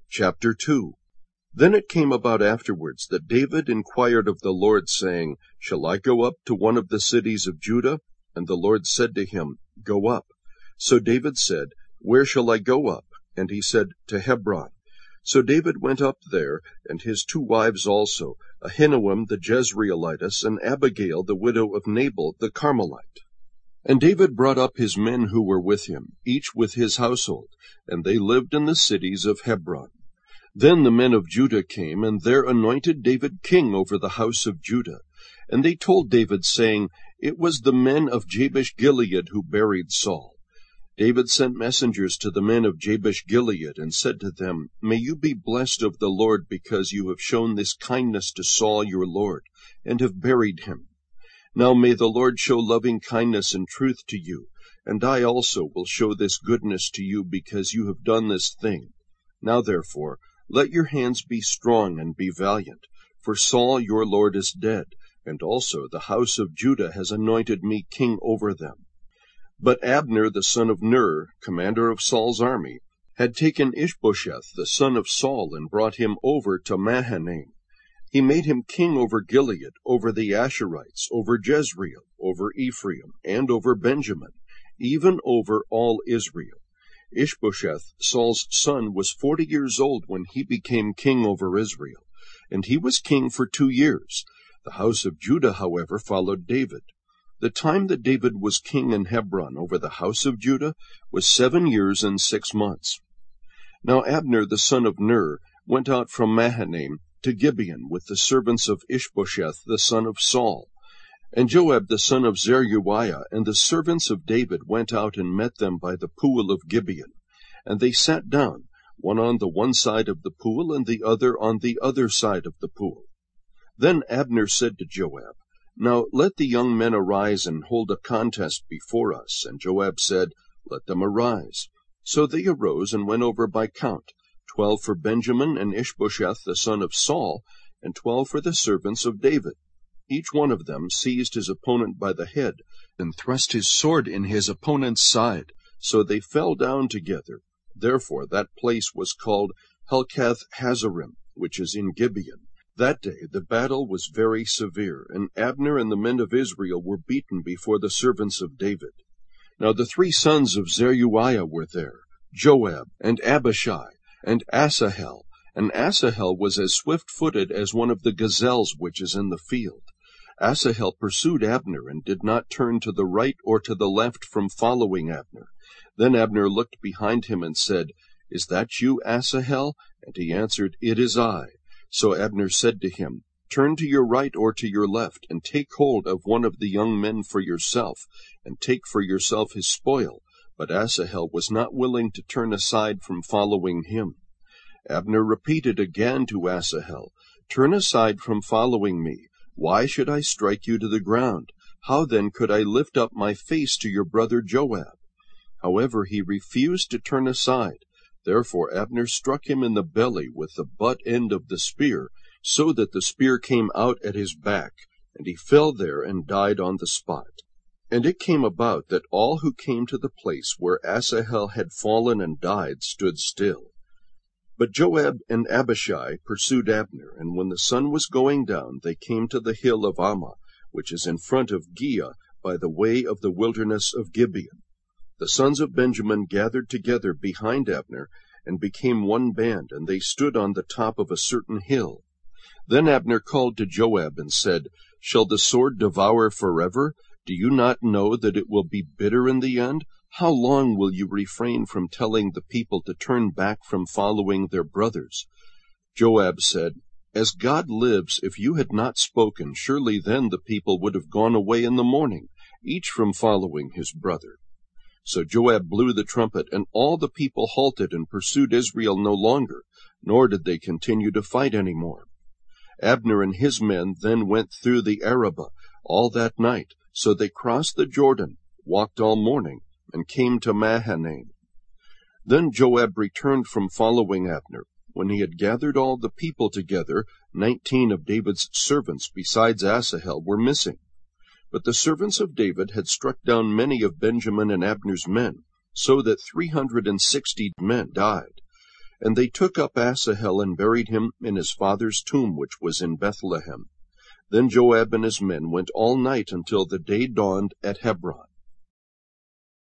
Chapter 2. Then it came about afterwards that David inquired of the Lord, saying, Shall I go up to one of the cities of Judah? And the Lord said to him, Go up. So David said, Where shall I go up? And he said, To Hebron. So David went up there, and his 2 wives also, Ahinoam the Jezreelitess, and Abigail the widow of Nabal the Carmelite. And David brought up his men who were with him, each with his household, and they lived in the cities of Hebron. Then the men of Judah came, and there anointed David king over the house of Judah. And they told David, saying, It was the men of Jabesh-Gilead who buried Saul. David sent messengers to the men of Jabesh-Gilead, and said to them, May you be blessed of the Lord, because you have shown this kindness to Saul your lord, and have buried him. Now may the Lord show loving kindness and truth to you, and I also will show this goodness to you, because you have done this thing. Now therefore, let your hands be strong and be valiant, for Saul your lord is dead, and also the house of Judah has anointed me king over them. But Abner the son of Ner, commander of Saul's army, had taken Ishbosheth the son of Saul, and brought him over to Mahanaim. He made him king over Gilead, over the Asherites, over Jezreel, over Ephraim, and over Benjamin, even over all Israel. Ishbosheth, Saul's son, was 40 years old when he became king over Israel, and he was king for 2 years. The house of Judah, however, followed David. The time that David was king in Hebron over the house of Judah was 7 years and 6 months. Now Abner the son of Ner went out from Mahanaim to Gibeon with the servants of Ishbosheth the son of Saul. And Joab the son of Zeruiah and the servants of David went out and met them by the pool of Gibeon. And they sat down, one on the one side of the pool, and the other on the other side of the pool. Then Abner said to Joab, Now let the young men arise and hold a contest before us. And Joab said, Let them arise. So they arose and went over by count, 12 for Benjamin and Ishbosheth the son of Saul, and 12 for the servants of David. Each one of them seized his opponent by the head, and thrust his sword in his opponent's side. So they fell down together. Therefore that place was called Helkath Hazarim, which is in Gibeon. That day the battle was very severe, and Abner and the men of Israel were beaten before the servants of David. Now the 3 sons of Zeruiah were there, Joab, and Abishai, and Asahel. And Asahel was as swift-footed as one of the gazelles which is in the field. Asahel pursued Abner, and did not turn to the right or to the left from following Abner. Then Abner looked behind him and said, Is that you, Asahel? And he answered, It is I. So Abner said to him, Turn to your right or to your left, and take hold of one of the young men for yourself, and take for yourself his spoil. But Asahel was not willing to turn aside from following him. Abner repeated again to Asahel, Turn aside from following me. Why should I strike you to the ground? How then could I lift up my face to your brother Joab? However, he refused to turn aside. Therefore Abner struck him in the belly with the butt end of the spear, so that the spear came out at his back, and he fell there and died on the spot. And it came about that all who came to the place where Asahel had fallen and died stood still. But Joab and Abishai pursued Abner, and when the sun was going down, they came to the hill of Ammah, which is in front of Giah, by the way of the wilderness of Gibeon. The sons of Benjamin gathered together behind Abner, and became one band, and they stood on the top of a certain hill. Then Abner called to Joab and said, Shall the sword devour forever? Do you not know that it will be bitter in the end? How long will you refrain from telling the people to turn back from following their brothers? Joab said, As God lives, if you had not spoken, surely then the people would have gone away in the morning, each from following his brother. So Joab blew the trumpet, and all the people halted and pursued Israel no longer, nor did they continue to fight any more. Abner and his men then went through the Arabah all that night, so they crossed the Jordan, walked all morning, and came to Mahanaim. Then Joab returned from following Abner. When he had gathered all the people together, 19 of David's servants, besides Asahel, were missing. But the servants of David had struck down many of Benjamin and Abner's men, so that 360 men died. And they took up Asahel and buried him in his father's tomb, which was in Bethlehem. Then Joab and his men went all night until the day dawned at Hebron.